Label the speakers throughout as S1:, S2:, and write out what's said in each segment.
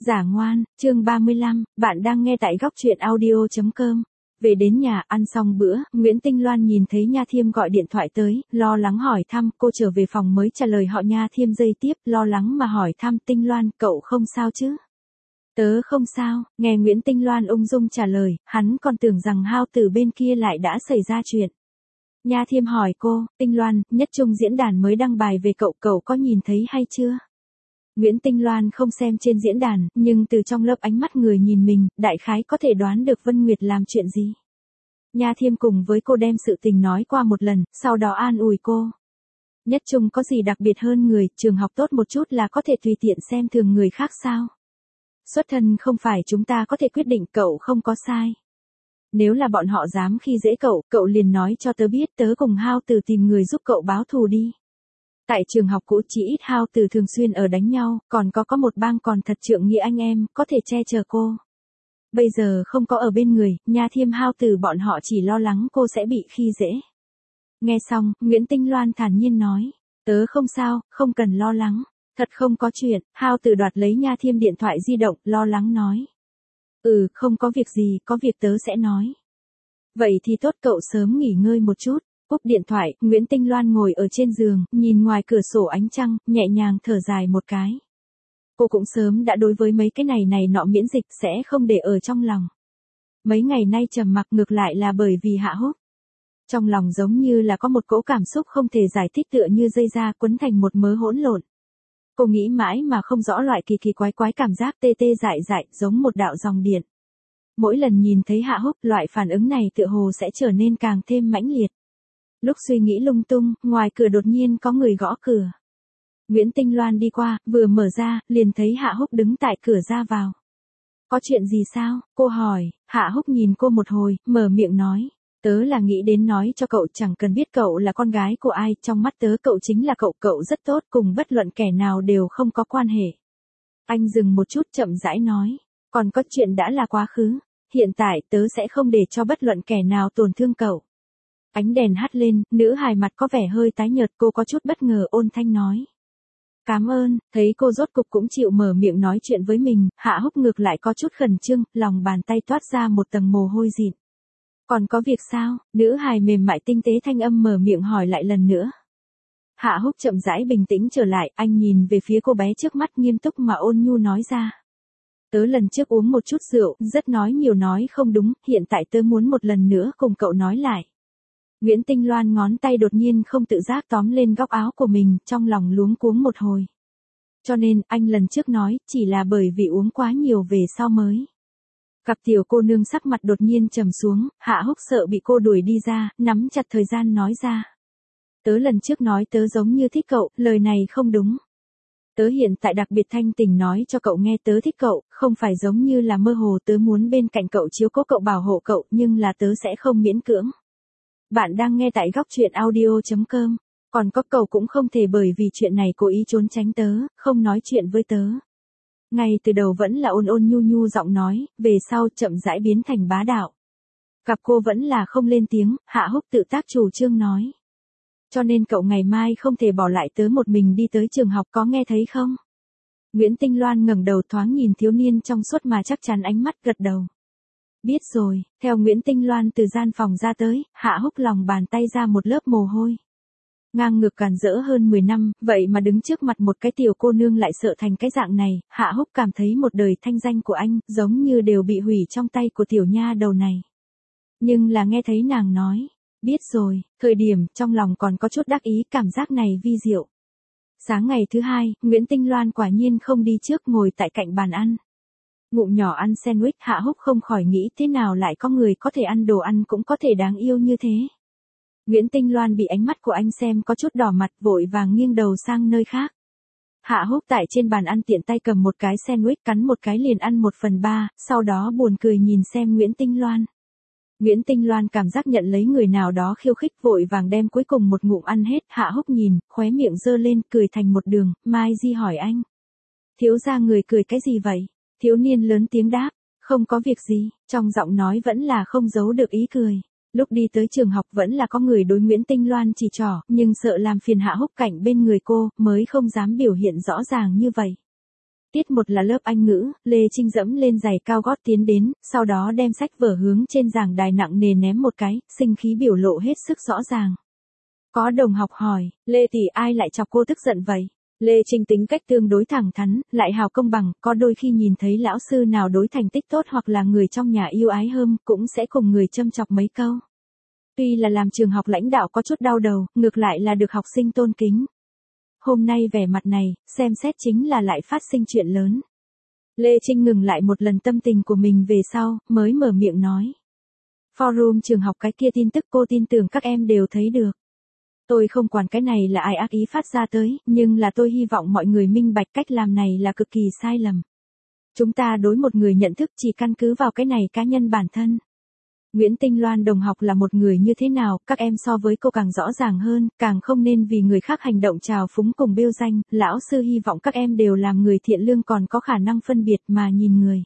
S1: Giả ngoan, chương 35, bạn đang nghe tại góc truyện audio.com. Về đến nhà, ăn xong bữa, Nguyễn Tinh Loan nhìn thấy Nha Thiêm gọi điện thoại tới, lo lắng hỏi thăm, cô trở về phòng mới trả lời họ. Nha Thiêm giây tiếp, lo lắng mà hỏi thăm, Tinh Loan, cậu không sao chứ? Tớ không sao, nghe Nguyễn Tinh Loan ung dung trả lời, hắn còn tưởng rằng Hao Tử bên kia lại đã xảy ra chuyện. Nha Thiêm hỏi cô, Tinh Loan, Nhất Trung diễn đàn mới đăng bài về cậu, cậu có nhìn thấy hay chưa? Nguyễn Tinh Loan không xem trên diễn đàn, nhưng từ trong lớp ánh mắt người nhìn mình, đại khái có thể đoán được Vân Nguyệt làm chuyện gì. Nha Thiêm cùng với cô đem sự tình nói qua một lần, sau đó an ủi cô. Nhất Trung có gì đặc biệt hơn người, trường học tốt một chút là có thể tùy tiện xem thường người khác sao? Xuất thân không phải chúng ta có thể quyết định, cậu không có sai. Nếu là bọn họ dám khi dễ cậu, cậu liền nói cho tớ biết, tớ cùng Hao Tử tìm người giúp cậu báo thù đi. Tại trường học cũ chỉ ít Hao Tử thường xuyên ở đánh nhau, còn có một bang còn thật trượng nghĩa anh em, có thể che chở cô. Bây giờ không có ở bên người, Nha Thiêm Hao Tử bọn họ chỉ lo lắng cô sẽ bị khi dễ. Nghe xong, Nguyễn Tinh Loan thản nhiên nói, tớ không sao, không cần lo lắng, thật không có chuyện. Hao Tử đoạt lấy Nha Thiêm điện thoại di động, lo lắng nói. Không có việc gì, có việc tớ sẽ nói. Vậy thì tốt, cậu sớm nghỉ ngơi một chút. Cúp điện thoại, Nguyễn Tinh Loan ngồi ở trên giường, nhìn ngoài cửa sổ ánh trăng, nhẹ nhàng thở dài một cái. Cô cũng sớm đã đối với mấy cái này nọ miễn dịch, sẽ không để ở trong lòng. Mấy ngày nay trầm mặc ngược lại là bởi vì Hạ Húc. Trong lòng giống như là có một cỗ cảm xúc không thể giải thích, tựa như dây da quấn thành một mớ hỗn lộn. Cô nghĩ mãi mà không rõ loại kỳ quái cảm giác tê tê dại, giống một đạo dòng điện. Mỗi lần nhìn thấy Hạ Húc, loại phản ứng này tựa hồ sẽ trở nên càng thêm mãnh liệt. Lúc suy nghĩ lung tung, ngoài cửa đột nhiên có người gõ cửa. Nguyễn Tinh Loan đi qua, vừa mở ra, liền thấy Hạ Húc đứng tại cửa ra vào. Có chuyện gì sao? Cô hỏi. Hạ Húc nhìn cô một hồi, mở miệng nói. Tớ là nghĩ đến nói cho cậu, chẳng cần biết cậu là con gái của ai, trong mắt tớ cậu chính là cậu rất tốt, cùng bất luận kẻ nào đều không có quan hệ. Anh dừng một chút chậm rãi nói. Còn có chuyện đã là quá khứ. Hiện tại tớ sẽ không để cho bất luận kẻ nào tổn thương cậu. Ánh đèn hắt lên, nữ hài mặt có vẻ hơi tái nhợt, cô có chút bất ngờ ôn thanh nói. Cảm ơn. Thấy cô rốt cục cũng chịu mở miệng nói chuyện với mình, Hạ Húc ngược lại có chút khẩn trương, lòng bàn tay toát ra một tầng mồ hôi dịn. Còn có việc sao? Nữ hài mềm mại tinh tế thanh âm mở miệng hỏi lại lần nữa. Hạ Húc chậm rãi bình tĩnh trở lại, anh nhìn về phía cô bé trước mắt nghiêm túc mà ôn nhu nói ra. Tớ lần trước uống một chút rượu, rất nói nhiều nói không đúng, hiện tại tớ muốn một lần nữa cùng cậu nói lại. Nguyễn Tinh Loan ngón tay đột nhiên không tự giác tóm lên góc áo của mình, trong lòng luống cuống một hồi. Cho nên, anh lần trước nói, chỉ là bởi vì uống quá nhiều về sau mới. Cặp tiểu cô nương sắc mặt đột nhiên trầm xuống, Hạ Húc sợ bị cô đuổi đi ra, nắm chặt thời gian nói ra. Tớ lần trước nói tớ giống như thích cậu, lời này không đúng. Tớ hiện tại đặc biệt thanh tình nói cho cậu nghe, tớ thích cậu, không phải giống như là mơ hồ, tớ muốn bên cạnh cậu chiếu cố cậu bảo hộ cậu, nhưng là tớ sẽ không miễn cưỡng. Bạn đang nghe tại góc truyện audio.com. Còn có cậu cũng không thể bởi vì chuyện này cố ý trốn tránh tớ, không nói chuyện với tớ. Ngay từ đầu vẫn là ôn ôn nhu giọng nói, về sau chậm rãi biến thành bá đạo. Gặp cô vẫn là không lên tiếng, Hạ Húc tự tác chủ trương nói. Cho nên cậu ngày mai không thể bỏ lại tớ một mình đi tới trường học, có nghe thấy không? Nguyễn Tinh Loan ngẩng đầu thoáng nhìn thiếu niên trong suốt mà chắc chắn ánh mắt, gật đầu. Biết rồi. Theo Nguyễn Tinh Loan từ gian phòng ra tới, Hạ Húc lòng bàn tay ra một lớp mồ hôi. Ngang ngược càn rỡ hơn 10 năm, vậy mà đứng trước mặt một cái tiểu cô nương lại sợ thành cái dạng này, Hạ Húc cảm thấy một đời thanh danh của anh, giống như đều bị hủy trong tay của tiểu nha đầu này. Nhưng là nghe thấy nàng nói, biết rồi, thời điểm trong lòng còn có chút đắc ý, cảm giác này vi diệu. Sáng ngày thứ hai, Nguyễn Tinh Loan quả nhiên không đi trước, ngồi tại cạnh bàn ăn. Ngụm nhỏ ăn sandwich, Hạ Húc không khỏi nghĩ thế nào lại có người có thể ăn đồ ăn cũng có thể đáng yêu như thế. Nguyễn Tinh Loan bị ánh mắt của anh xem có chút đỏ mặt, vội vàng nghiêng đầu sang nơi khác. Hạ Húc tại trên bàn ăn tiện tay cầm một cái sandwich, cắn một cái liền ăn 1/3, sau đó buồn cười nhìn xem Nguyễn Tinh Loan. Nguyễn Tinh Loan cảm giác nhận lấy người nào đó khiêu khích, vội vàng đem cuối cùng một ngụm ăn hết. Hạ Húc nhìn, khóe miệng giơ lên, cười thành một đường. Mai Di hỏi anh. Thiếu gia người cười cái gì vậy? Thiếu niên lớn tiếng đáp. Không có việc gì, trong giọng nói vẫn là không giấu được ý cười. Lúc đi tới trường học vẫn là có người đối Nguyễn Tinh Loan chỉ trỏ, nhưng sợ làm phiền Hạ Húc cảnh bên người cô, mới không dám biểu hiện rõ ràng như vậy. Tiết 1 là lớp Anh ngữ, Lê Trinh dẫm lên giày cao gót tiến đến, sau đó đem sách vở hướng trên giảng đài nặng nề ném một cái, sinh khí biểu lộ hết sức rõ ràng. Có đồng học hỏi, Lê tỷ ai lại chọc cô tức giận vậy? Lê Trinh tính cách tương đối thẳng thắn, lại hào công bằng, có đôi khi nhìn thấy lão sư nào đối thành tích tốt hoặc là người trong nhà yêu ái hơn, cũng sẽ cùng người châm chọc mấy câu. Tuy là làm trường học lãnh đạo có chút đau đầu, ngược lại là được học sinh tôn kính. Hôm nay vẻ mặt này, xem xét chính là lại phát sinh chuyện lớn. Lê Trinh ngừng lại một lần tâm tình của mình về sau, mới mở miệng nói. Forum trường học cái kia tin tức cô tin tưởng các em đều thấy được. Tôi không quản cái này là ai ác ý phát ra tới, nhưng là tôi hy vọng mọi người minh bạch cách làm này là cực kỳ sai lầm. Chúng ta đối một người nhận thức chỉ căn cứ vào cái này cá nhân bản thân. Nguyễn Tinh Loan đồng học là một người như thế nào, các em so với cô càng rõ ràng hơn, càng không nên vì người khác hành động trào phúng cùng bêu danh, lão sư hy vọng các em đều làm người thiện lương còn có khả năng phân biệt mà nhìn người.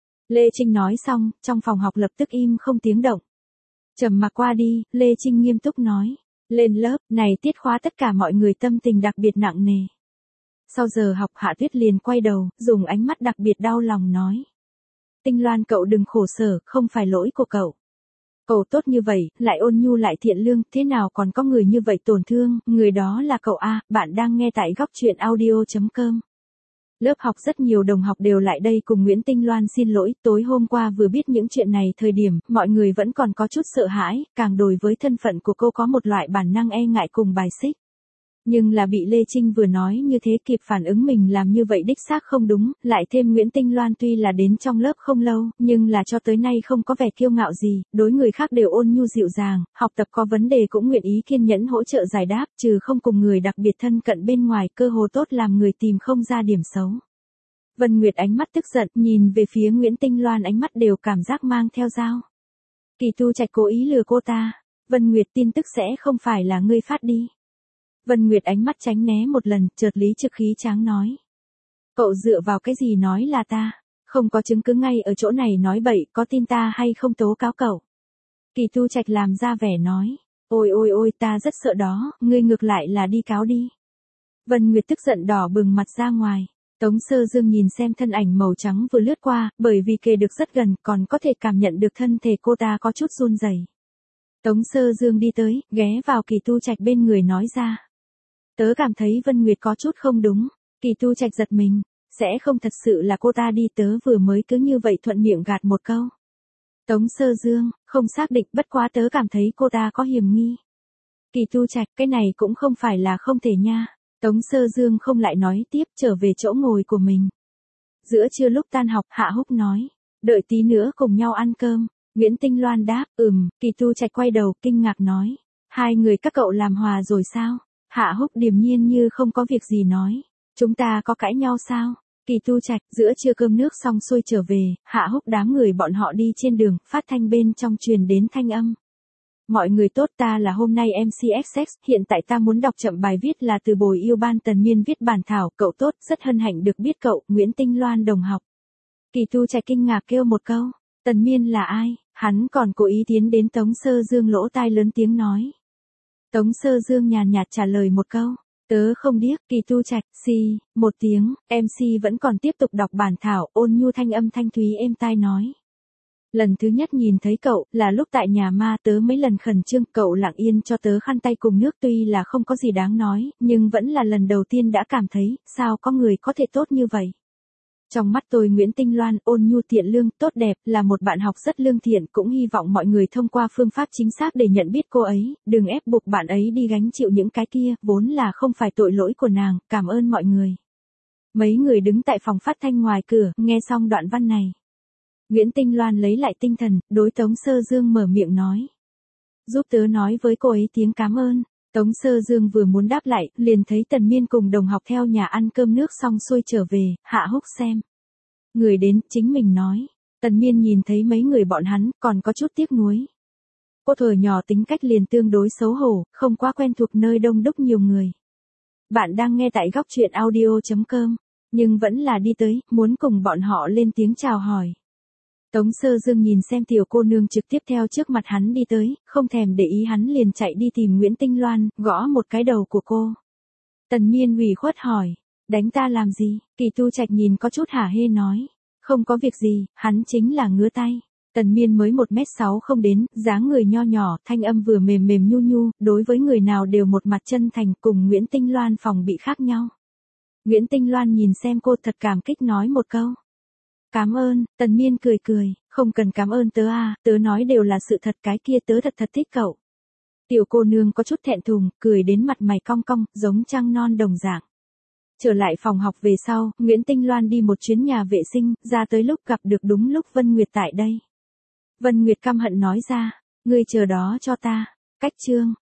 S1: Lê Trinh nói xong, trong phòng học lập tức im không tiếng động. Trầm mặc qua đi, Lê Trinh nghiêm túc nói, lên lớp, này tiết khóa tất cả mọi người tâm tình đặc biệt nặng nề. Sau giờ học Hạ Tuyết liền quay đầu, dùng ánh mắt đặc biệt đau lòng nói. Tinh Loan cậu đừng khổ sở, không phải lỗi của cậu. Cậu tốt như vậy, lại ôn nhu lại thiện lương, thế nào còn có người như vậy tổn thương, người đó là cậu A, bạn đang nghe tại góc truyện audio.com. Lớp học rất nhiều đồng học đều lại đây cùng Nguyễn Tinh Loan xin lỗi, tối hôm qua vừa biết những chuyện này thời điểm, mọi người vẫn còn có chút sợ hãi, càng đối với thân phận của cô có một loại bản năng e ngại cùng bài xích. Nhưng là bị Lê Trinh vừa nói như thế kịp phản ứng mình làm như vậy đích xác không đúng, lại thêm Nguyễn Tinh Loan tuy là đến trong lớp không lâu, nhưng là cho tới nay không có vẻ kiêu ngạo gì, đối người khác đều ôn nhu dịu dàng, học tập có vấn đề cũng nguyện ý kiên nhẫn hỗ trợ giải đáp, trừ không cùng người đặc biệt thân cận bên ngoài cơ hồ tốt làm người tìm không ra điểm xấu. Vân Nguyệt ánh mắt tức giận, nhìn về phía Nguyễn Tinh Loan ánh mắt đều cảm giác mang theo dao. Kỳ Tu Trạch cố ý lừa cô ta, Vân Nguyệt tin tức sẽ không phải là ngươi phát đi. Vân Nguyệt ánh mắt tránh né một lần, chợt lý trực khí tráng nói. Cậu dựa vào cái gì nói là ta, không có chứng cứ ngay ở chỗ này nói bậy, có tin ta hay không tố cáo cậu. Kỳ Tu Trạch làm ra vẻ nói, ôi ôi ôi ta rất sợ đó, ngươi ngược lại là đi cáo đi. Vân Nguyệt tức giận đỏ bừng mặt ra ngoài. Tống Sơ Dương nhìn xem thân ảnh màu trắng vừa lướt qua, bởi vì kề được rất gần, còn có thể cảm nhận được thân thể cô ta có chút run rẩy. Tống Sơ Dương đi tới, ghé vào Kỳ Tu Trạch bên người nói ra. Tớ cảm thấy Vân Nguyệt có chút không đúng. Kỳ Tu Trạch giật mình, sẽ không thật sự là cô ta đi, tớ vừa mới cứ như vậy thuận miệng gạt một câu. Tống Sơ Dương, không xác định, bất quá tớ cảm thấy cô ta có hiểm nghi. Kỳ Tu Trạch, cái này cũng không phải là không thể nha. Tống Sơ Dương không lại nói tiếp, trở về chỗ ngồi của mình. Giữa trưa lúc tan học, Hạ Húc nói, đợi tí nữa cùng nhau ăn cơm. Nguyễn Tinh Loan đáp, Kỳ Tu Trạch quay đầu, kinh ngạc nói, hai người các cậu làm hòa rồi sao? Hạ Húc điềm nhiên như không có việc gì nói, chúng ta có cãi nhau sao? Kỳ Tu Trạch, giữa trưa cơm nước xong xuôi trở về, Hạ Húc đám người bọn họ đi trên đường, phát thanh bên trong truyền đến thanh âm. Mọi người tốt, ta là hôm nay MCXX, hiện tại ta muốn đọc chậm bài viết là từ bồi yêu ban Tần Miên viết bản thảo, cậu tốt, rất hân hạnh được biết cậu, Nguyễn Tinh Loan đồng học. Kỳ Tu Trạch kinh ngạc kêu một câu, Tần Miên là ai, hắn còn cố ý tiến đến Tống Sơ Dương lỗ tai lớn tiếng nói. Tống Sơ Dương nhàn nhạt trả lời một câu, tớ không điếc. Kỳ Tu Trạch, một tiếng, MC vẫn còn tiếp tục đọc bản thảo, ôn nhu thanh âm thanh thúy êm tai nói. Lần thứ nhất nhìn thấy cậu, là lúc tại nhà ma, tớ mấy lần khẩn trương, cậu lặng yên cho tớ khăn tay cùng nước, tuy là không có gì đáng nói, nhưng vẫn là lần đầu tiên đã cảm thấy, sao có người có thể tốt như vậy. Trong mắt tôi Nguyễn Tinh Loan, ôn nhu thiện lương, tốt đẹp, là một bạn học rất lương thiện, cũng hy vọng mọi người thông qua phương pháp chính xác để nhận biết cô ấy, đừng ép buộc bạn ấy đi gánh chịu những cái kia, vốn là không phải tội lỗi của nàng, cảm ơn mọi người. Mấy người đứng tại phòng phát thanh ngoài cửa, nghe xong đoạn văn này. Nguyễn Tinh Loan lấy lại tinh thần, đối Tống Sơ Dương mở miệng nói. Giúp tớ nói với cô ấy tiếng cảm ơn. Tống Sơ Dương vừa muốn đáp lại, liền thấy Tần Miên cùng đồng học theo nhà ăn cơm nước xong xuôi trở về, Hạ Húc xem. Người đến, chính mình nói. Tần Miên nhìn thấy mấy người bọn hắn, còn có chút tiếc nuối. Cô thuở nhỏ tính cách liền tương đối xấu hổ, không quá quen thuộc nơi đông đúc nhiều người. Bạn đang nghe tại góc truyện audio.com, nhưng vẫn là đi tới, muốn cùng bọn họ lên tiếng chào hỏi. Tống Sơ Dương nhìn xem tiểu cô nương trực tiếp theo trước mặt hắn đi tới, không thèm để ý hắn liền chạy đi tìm Nguyễn Tinh Loan, gõ một cái đầu của cô. Tần Miên ủy khuất hỏi, Đánh ta làm gì? Kỳ Tu Trạch nhìn có chút hả hê nói. Không có việc gì, hắn chính là ngứa tay. Tần Miên mới 1m6 không đến, dáng người nho nhỏ, thanh âm vừa mềm mềm nhu nhu, đối với người nào đều một mặt chân thành, cùng Nguyễn Tinh Loan phòng bị khác nhau. Nguyễn Tinh Loan nhìn xem cô thật cảm kích nói một câu. Cảm ơn, Tần Miên cười cười, không cần cảm ơn tớ à, tớ nói đều là sự thật, cái kia tớ thật thích cậu. Tiểu cô nương có chút thẹn thùng, cười đến mặt mày cong cong, giống trăng non đồng dạng. Trở lại phòng học về sau, Nguyễn Tinh Loan đi một chuyến nhà vệ sinh, ra tới lúc gặp được đúng lúc Vân Nguyệt tại đây. Vân Nguyệt căm hận nói ra, ngươi chờ đó cho ta, cách chương.